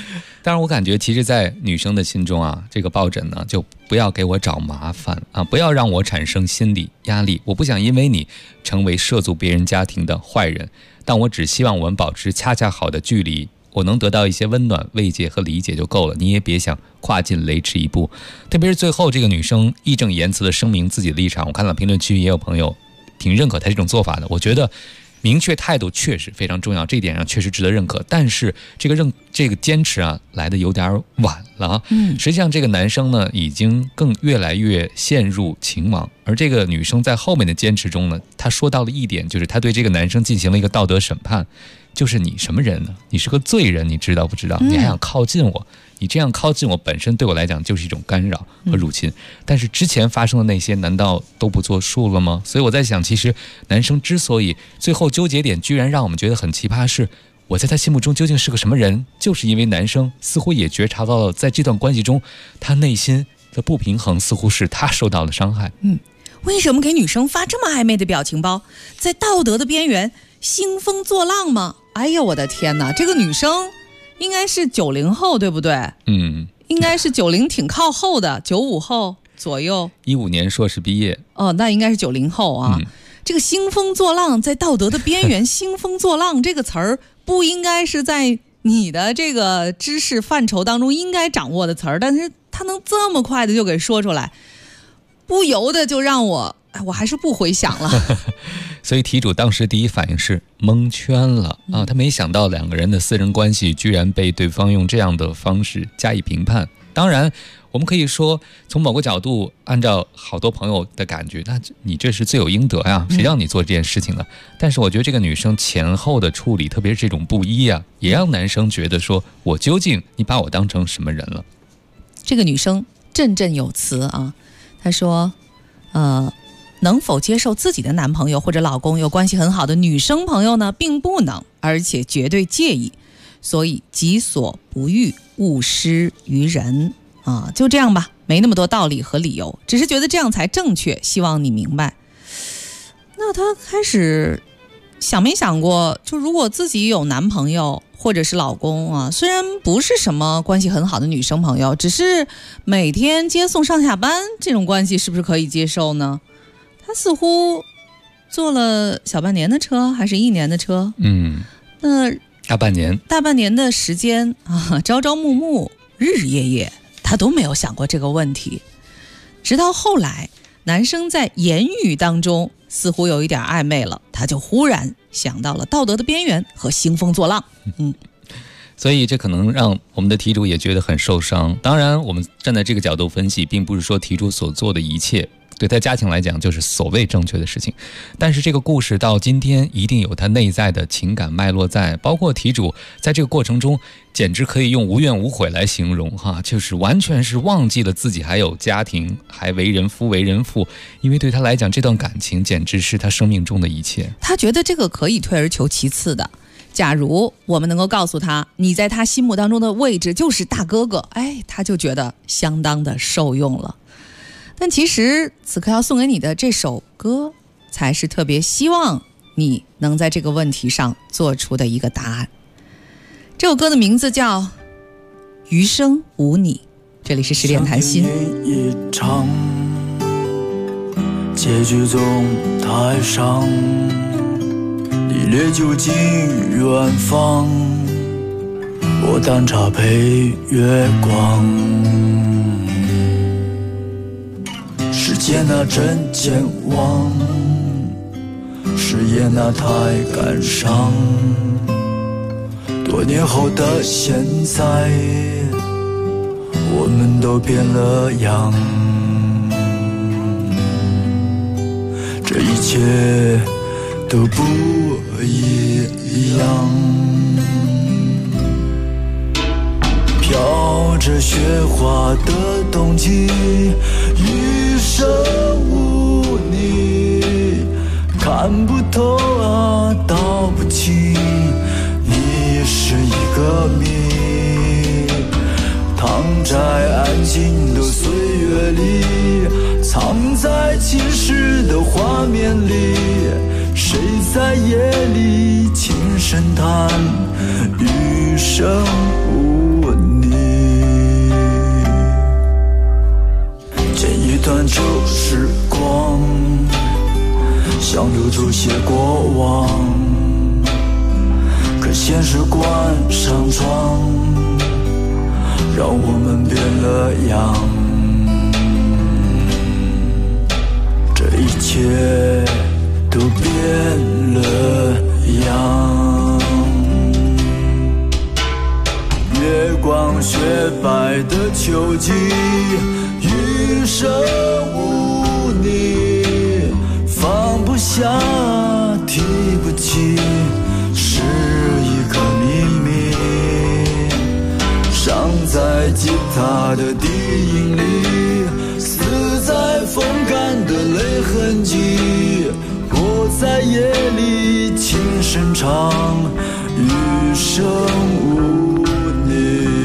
当然我感觉其实在女生的心中啊，这个抱枕呢就不要给我找麻烦啊，不要让我产生心理压力，我不想因为你成为涉足别人家庭的坏人，但我只希望我们保持恰恰好的距离，我能得到一些温暖慰藉和理解就够了，你也别想跨进雷池一步。特别是最后这个女生义正言辞地声明自己的立场，我看到评论区也有朋友挺认可她这种做法的。我觉得明确态度确实非常重要，这一点上确实值得认可，但是这个坚持啊来的有点晚了啊。实际上这个男生呢已经越来越陷入情网，而这个女生在后面的坚持中呢，她说到了一点，就是她对这个男生进行了一个道德审判，就是你什么人呢？你是个罪人，你知道不知道？你还想靠近我？你这样靠近我本身对我来讲就是一种干扰和入侵，但是之前发生的那些难道都不作数了吗？所以我在想，其实男生之所以最后纠结点居然让我们觉得很奇葩，是我在他心目中究竟是个什么人，就是因为男生似乎也觉察到了在这段关系中他内心的不平衡，似乎是他受到了伤害。
为什么给女生发这么暧昧的表情包，在道德的边缘兴风作浪吗？哎呀我的天哪，这个女生应该是90后对不对？应该是90挺靠后的，95后左右
，15年硕士毕业。
那应该是90后啊。这个兴风作浪，在道德的边缘兴风作浪这个词儿不应该是在你的这个知识范畴当中应该掌握的词儿，但是他能这么快的就给说出来，不由得就让我还是不回想了。
所以题主当时第一反应是蒙圈了啊，他没想到两个人的私人关系居然被对方用这样的方式加以评判。当然我们可以说从某个角度，按照好多朋友的感觉，那你这是罪有应得呀，谁让你做这件事情了？但是我觉得这个女生前后的处理，特别是这种不一啊，也让男生觉得说，我究竟你把我当成什么人了？
这个女生振振有词啊，她说能否接受自己的男朋友或者老公有关系很好的女生朋友呢？并不能，而且绝对介意，所以己所不欲，勿施于人啊，就这样吧，没那么多道理和理由，只是觉得这样才正确，希望你明白。那他开始想没想过，就如果自己有男朋友或者是老公啊，虽然不是什么关系很好的女生朋友，只是每天接送上下班，这种关系是不是可以接受呢？他似乎坐了小半年的车，还是1年的车？那
大半年
的时间啊，朝朝暮暮，日日夜夜，他都没有想过这个问题。直到后来，男生在言语当中似乎有一点暧昧了，他就忽然想到了道德的边缘和兴风作浪。
所以这可能让我们的题主也觉得很受伤。当然我们站在这个角度分析，并不是说题主所做的一切对他家庭来讲就是所谓正确的事情，但是这个故事到今天一定有他内在的情感脉络在，包括题主在这个过程中简直可以用无怨无悔来形容哈，就是完全是忘记了自己还有家庭，还为人夫为人父，因为对他来讲这段感情简直是他生命中的一切。
他觉得这个可以退而求其次的，假如我们能够告诉他你在他心目当中的位置就是大哥哥，他就觉得相当的受用了。但其实此刻要送给你的这首歌才是特别希望你能在这个问题上做出的一个答案。这首歌的名字叫《余生无你》，这里是10点谈心。
一场结局总太伤，你烈酒敬远方，我淡茶配月光。时间啊真健忘，誓言啊太感伤，多年后的现在，我们都变了样，这一切都不一样。飘着雪花的冬季，余生无你，看不透啊，道不清，你是一个谜，躺在安静的岁月里，藏在侵蚀的画面里，谁在夜里轻声叹余生无你。 想留住些过往，可现实关上窗，让我们变了样。这一切都变了样。月光雪白的秋季，余生无你，放不下提不起，是一个秘密，伤在吉他的低音里，死在风干的泪痕迹，我在夜里轻声唱，余生无你。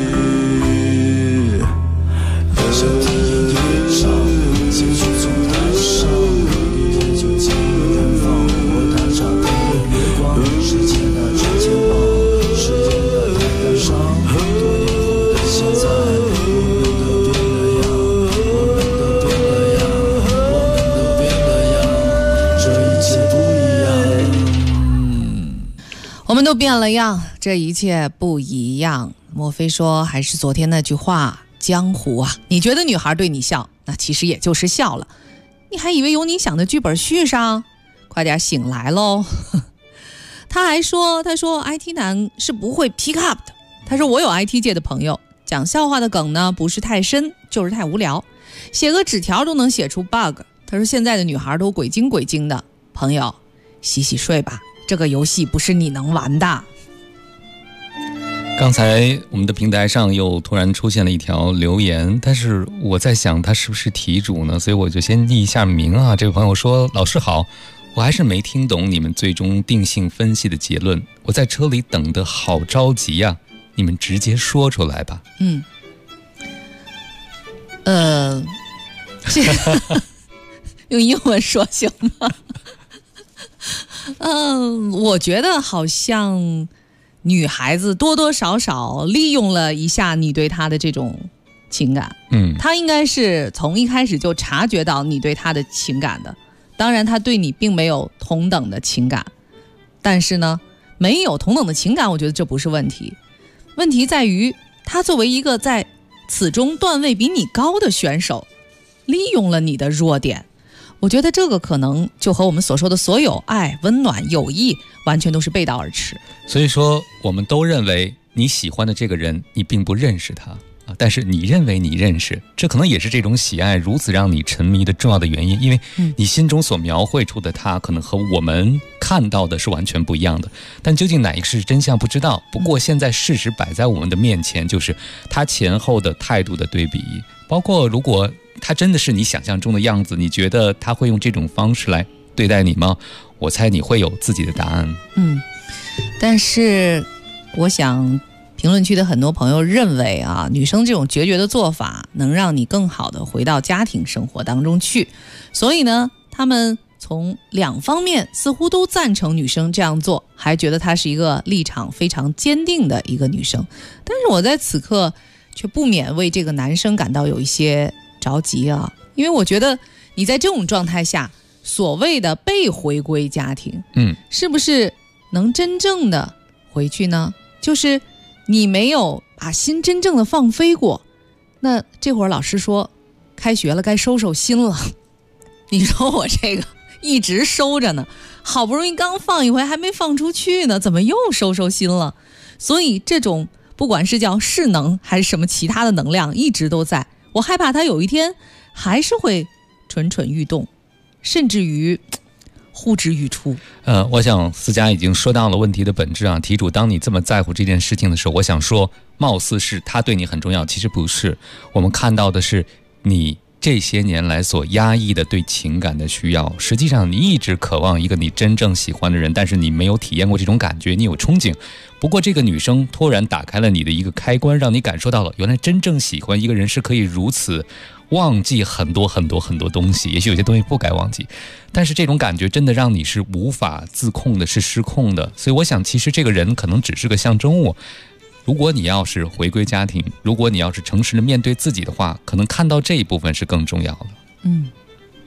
像天一对上，结局从台上，一眼就进入远方。我踏上的月光，是牵那只肩膀，时间的悲感伤，多年后的现在，我们都变了样，我们都变了样，我们都变了样，这一切不一样。
我们都变了样，这一切不一样。莫非说还是昨天那句话，江湖啊，你觉得女孩对你笑，那其实也就是笑了，你还以为有你想的剧本续上？快点醒来咯。他还说，他说 IT 男是不会 pick up 的。他说我有 IT 界的朋友，讲笑话的梗呢不是太深就是太无聊，写个纸条都能写出 bug。他说现在的女孩都鬼精鬼精的，朋友洗洗睡吧，这个游戏不是你能玩的。
刚才我们的平台上又突然出现了一条留言，但是我在想他是不是题主呢，所以我就先匿一下名啊。这位朋友说，老师好，我还是没听懂你们最终定性分析的结论，我在车里等得好着急啊，你们直接说出来吧。
用英文说行吗？我觉得好像女孩子多多少少利用了一下你对她的这种情感，她应该是从一开始就察觉到你对她的情感的。当然她对你并没有同等的情感，但是呢，没有同等的情感，我觉得这不是问题。问题在于她作为一个在此中段位比你高的选手，利用了你的弱点。我觉得这个可能就和我们所说的所有爱、温暖、友谊完全都是背道而驰。
所以说我们都认为你喜欢的这个人你并不认识他，但是你认为你认识，这可能也是这种喜爱如此让你沉迷的重要的原因，因为你心中所描绘出的他可能和我们看到的是完全不一样的，但究竟哪一个是真相不知道。不过现在事实摆在我们的面前，就是他前后的态度的对比，包括如果他真的是你想象中的样子，你觉得他会用这种方式来对待你吗？我猜你会有自己的答案。
但是我想评论区的很多朋友认为啊，女生这种决绝的做法能让你更好的回到家庭生活当中去，所以呢，他们从两方面似乎都赞成女生这样做，还觉得她是一个立场非常坚定的一个女生。但是我在此刻却不免为这个男生感到有一些着急啊，因为我觉得你在这种状态下所谓的被回归家庭，是不是能真正的回去呢？就是你没有把心真正的放飞过。那这会儿老师说开学了该收收心了，你说我这个一直收着呢，好不容易刚放一回还没放出去呢，怎么又收心了？所以这种不管是叫势能还是什么其他的能量一直都在，我害怕他有一天还是会蠢蠢欲动，甚至于呼之欲出。
我想思佳已经说到了问题的本质啊。题主，当你这么在乎这件事情的时候，我想说，貌似是他对你很重要，其实不是。我们看到的是你这些年来所压抑的对情感的需要。实际上你一直渴望一个你真正喜欢的人，但是你没有体验过这种感觉，你有憧憬。不过这个女生突然打开了你的一个开关，让你感受到了原来真正喜欢一个人是可以如此忘记很多很多很多东西，也许有些东西不该忘记，但是这种感觉真的让你是无法自控的，是失控的。所以我想其实这个人可能只是个象征物。如果你要是回归家庭，如果你要是诚实的面对自己的话，可能看到这一部分是更重要的。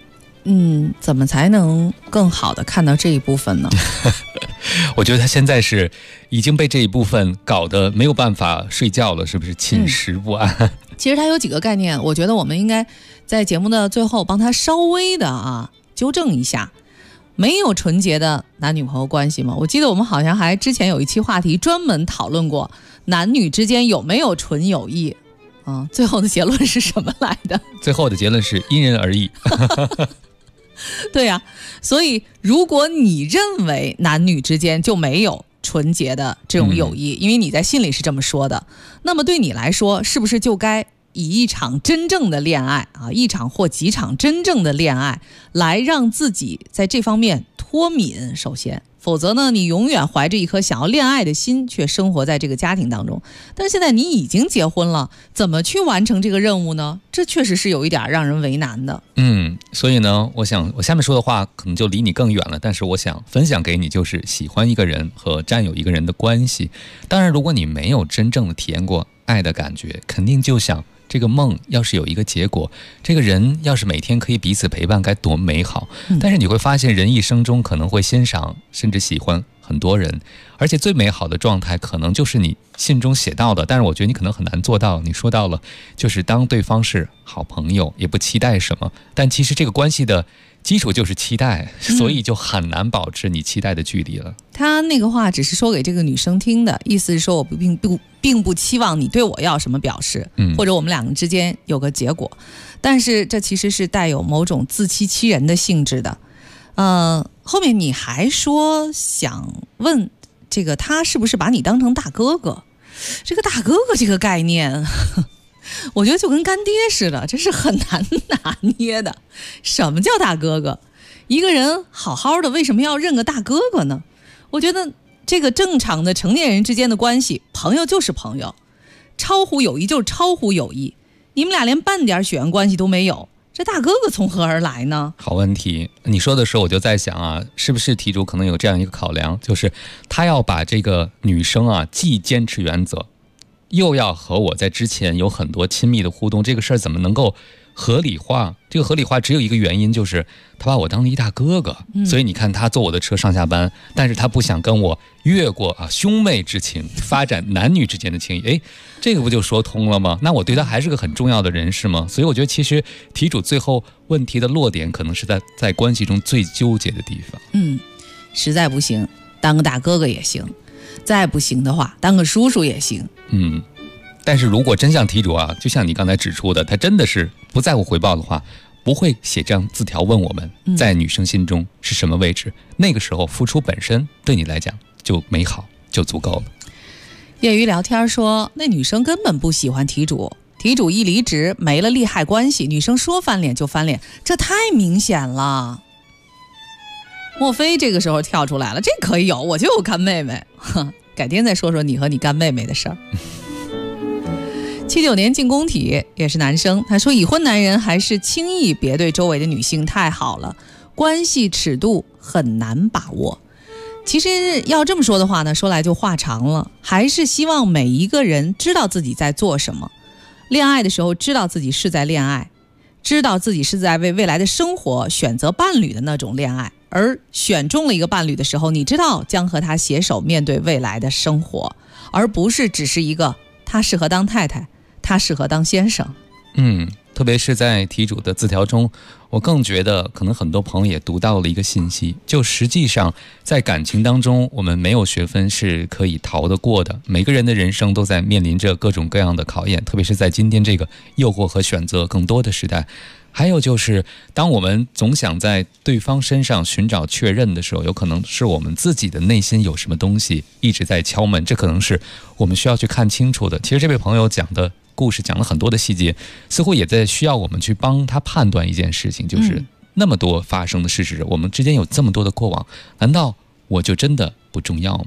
怎么才能更好的看到这一部分呢？
我觉得他现在是已经被这一部分搞得没有办法睡觉了，是不是寝食不安？
其实他有几个概念，我觉得我们应该在节目的最后帮他稍微的纠正一下。没有纯洁的男女朋友关系吗？我记得我们好像还之前有一期话题专门讨论过男女之间有没有纯友谊最后的结论是什么来的？
最后的结论是因人而异。
对呀，所以如果你认为男女之间就没有纯洁的这种友谊，因为你在心里是这么说的，那么对你来说是不是就该以一场真正的恋爱一场或几场真正的恋爱来让自己在这方面脱敏？首先，否则呢，你永远怀着一颗想要恋爱的心，却生活在这个家庭当中。但是现在你已经结婚了，怎么去完成这个任务呢？这确实是有一点让人为难的。
所以呢，我想我下面说的话可能就离你更远了，但是我想分享给你，就是喜欢一个人和占有一个人的关系。当然，如果你没有真正的体验过爱的感觉，肯定就想这个梦要是有一个结果，这个人要是每天可以彼此陪伴，该多美好。但是你会发现，人一生中可能会欣赏甚至喜欢很多人，而且最美好的状态可能就是你信中写到的，但是我觉得你可能很难做到。你说到了，就是当对方是好朋友，也不期待什么，但其实这个关系的基础就是期待，所以就很难保持你期待的距离了。
他那个话只是说给这个女生听的，意思是说我并不期望你对我要什么表示，或者我们两个之间有个结果，但是这其实是带有某种自欺欺人的性质的。后面你还说想问这个他是不是把你当成大哥哥？这个大哥哥这个概念我觉得就跟干爹似的，这是很难拿捏的。什么叫大哥哥？一个人好好的为什么要认个大哥哥呢？我觉得这个正常的成年人之间的关系，朋友就是朋友，超乎友谊就是超乎友谊，你们俩连半点血缘关系都没有，这大哥哥从何而来呢？
好问题，你说的时候我就在想是不是题主可能有这样一个考量，就是他要把这个女生既坚持原则，又要和我在之前有很多亲密的互动，这个事儿怎么能够合理化？这个合理化只有一个原因，就是他把我当了一大哥哥，所以你看他坐我的车上下班，但是他不想跟我越过兄妹之情，发展男女之间的情谊。这个不就说通了吗？那我对他还是个很重要的人是吗？所以我觉得其实题主最后问题的落点可能是在关系中最纠结的地方。
实在不行当个大哥哥也行，再不行的话当个叔叔也行。
但是如果真像题主就像你刚才指出的，他真的是不在乎回报的话，不会写这样字条问我们在女生心中是什么位置。那个时候付出本身对你来讲就美好，就足够了。
业余聊天说，那女生根本不喜欢题主，题主一离职没了利害关系，女生说翻脸就翻脸，这太明显了。莫非这个时候跳出来了，这可以有，我就有干妹妹。改天再说说你和你干妹妹的事儿。79年进工体也是男生，他说已婚男人还是轻易别对周围的女性太好了，关系尺度很难把握。其实要这么说的话呢，说来就话长了，还是希望每一个人知道自己在做什么。恋爱的时候知道自己是在恋爱，知道自己是在为未来的生活选择伴侣的那种恋爱，而选中了一个伴侣的时候，你知道将和他携手面对未来的生活，而不是只是一个他适合当太太，他适合当先生。
特别是在题主的字条中，我更觉得可能很多朋友也读到了一个信息，就实际上在感情当中，我们没有学分是可以逃得过的，每个人的人生都在面临着各种各样的考验，特别是在今天这个诱惑和选择更多的时代。还有就是当我们总想在对方身上寻找确认的时候，有可能是我们自己的内心有什么东西一直在敲门，这可能是我们需要去看清楚的。其实这位朋友讲的故事讲了很多的细节，似乎也在需要我们去帮他判断一件事情，就是那么多发生的事实，我们之间有这么多的过往，难道我就真的不重要吗？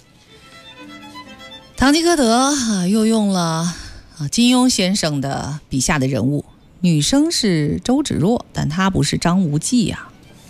堂吉诃德又用了金庸先生的笔下的人物，女生是周芷若，但她不是张无忌呀。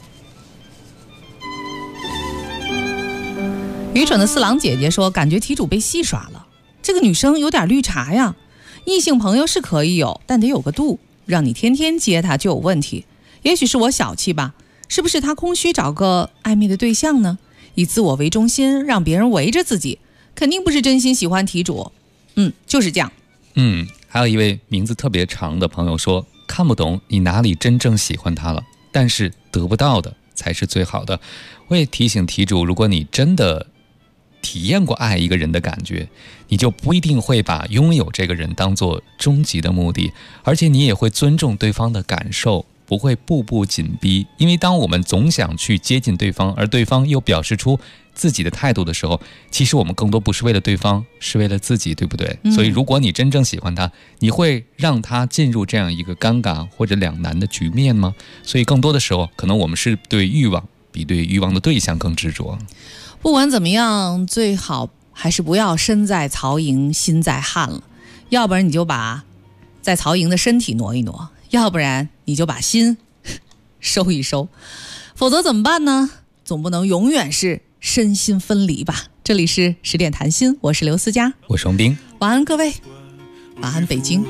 愚蠢的四郎姐姐说，感觉题主被戏耍了，这个女生有点绿茶呀。异性朋友是可以有，但得有个度，让你天天接她就有问题。 也许是我小气吧，是不是他空虚找个暧昧的对象呢？以自我为中心，让别人围着自己，肯定不是真心喜欢题主。就是这样。
还有一位名字特别长的朋友说，看不懂你哪里真正喜欢他了，但是得不到的才是最好的。我也提醒题主，如果你真的体验过爱一个人的感觉，你就不一定会把拥有这个人当作终极的目的，而且你也会尊重对方的感受，不会步步紧逼。因为当我们总想去接近对方，而对方又表示出自己的态度的时候，其实我们更多不是为了对方，是为了自己，对不对？所以如果你真正喜欢他，你会让他进入这样一个尴尬或者两难的局面吗？所以更多的时候，可能我们是对欲望比对欲望的对象更执着。
不管怎么样，最好还是不要身在曹营心在汉了，要不然你就把在曹营的身体挪一挪，要不然你就把心收一收，否则怎么办呢？总不能永远是身心分离吧。这里是10点谈心，我是刘思佳，
我是王斌，
晚安各位，晚安北京。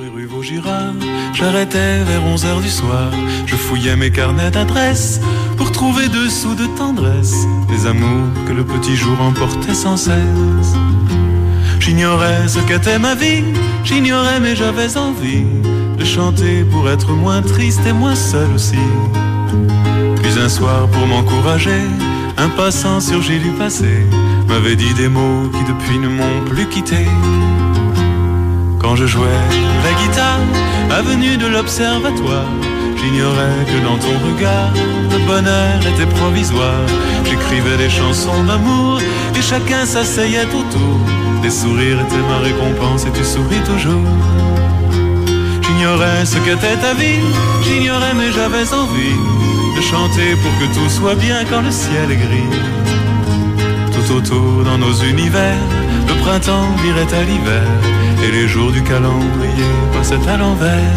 J'arrêtais vers 11h du soir, je fouillais mes carnets d'adresses pour trouver 2 sous de tendresse, des amours que le petit jour emportait sans cesse. J'ignorais ce qu'était ma vie, j'ignorais mais j'avais envie de chanter pour être moins triste et moins seul aussi. Puis un soir pour m'encourager, un passant surgit du passé m'avait dit des mots qui depuis ne m'ont plus quitté. Quand je jouais la guitare, avenue de l'Observatoire, j'ignorais que dans ton regard, le bonheur était provisoire. J'écrivais des chansons d'amour et chacun s'asseyait autour. Des sourires étaient ma récompense et tu souris toujours. J'ignorais ce qu'était ta vie, j'ignorais mais j'avais envie de chanter pour que tout soit bien quand le ciel est gris. Tout autour dans nos univers, le printemps virait à l'hiver et les jours du calendrier passaient à l'envers.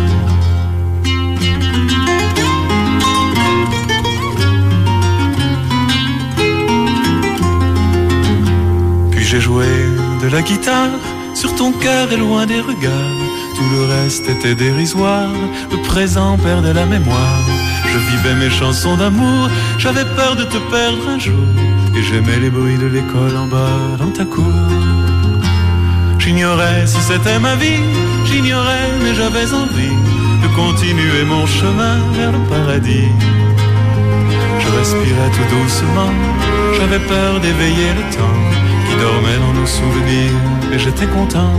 Puis j'ai joué de la guitare sur ton cœur et loin des regards. Tout le reste était dérisoire, le présent perdait la mémoire. Je vivais mes chansons d'amour, j'avais peur de te perdre un jour. Et j'aimais les bruits de l'école en bas dans ta cour. J'ignorais si c'était ma vie, j'ignorais mais j'avais envie de continuer mon chemin vers le paradis. Je respirais tout doucement, j'avais peur d'éveiller le temps qui dormait dans nos souvenirs et j'étais content.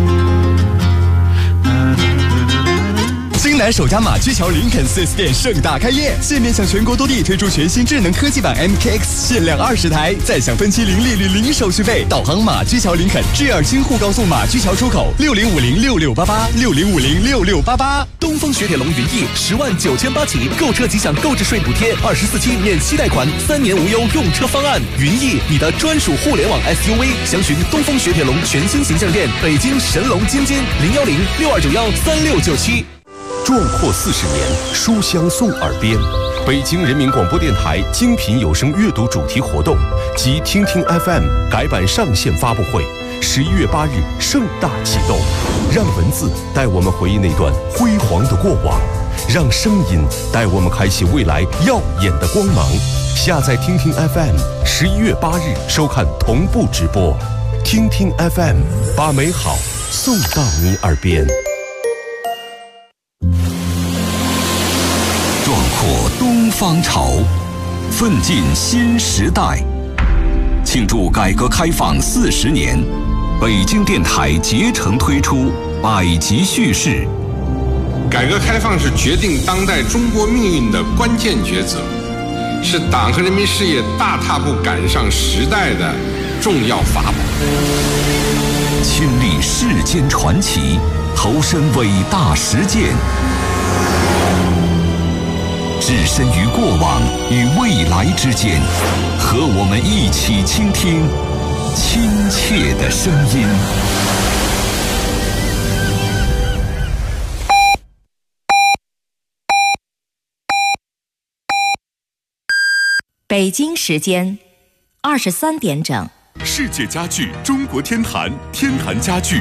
京南首家马驹桥林肯 4S 店盛大开业，现面向全国多地推出全新智能科技版 MKX， 限量20台，再享分期零利率、零手续费。导航马驹桥林肯 G2 京沪高速马驹桥出口60506688，60506688。
东风雪铁龙云翼109800起，购车即享购置税补贴，24期免息贷款，3年无忧用车方案。云翼，你的专属互联网 SUV， 详询东风雪铁龙全新形象店，北京神龙津津01062913697。
壮阔40年，书香送耳边。北京人民广播电台精品有声阅读主题活动及听听 FM 改版上线发布会，11月8日盛大启动。让文字带我们回忆那段辉煌的过往，让声音带我们开启未来耀眼的光芒。下载听听 FM，11月8日收看同步直播。听听 FM， 把美好送到你耳边。
壮阔东方潮，奋进新时代。庆祝改革开放40年，北京电台竭诚推出百集叙事。
改革开放是决定当代中国命运的关键抉择，是党和人民事业大踏步赶上时代的重要法宝。
亲历世间传奇，投身伟大实践。置身于过往与未来之间，和我们一起倾听亲切的声音。
北京时间23点整。
世界家具中国天坛，天坛家具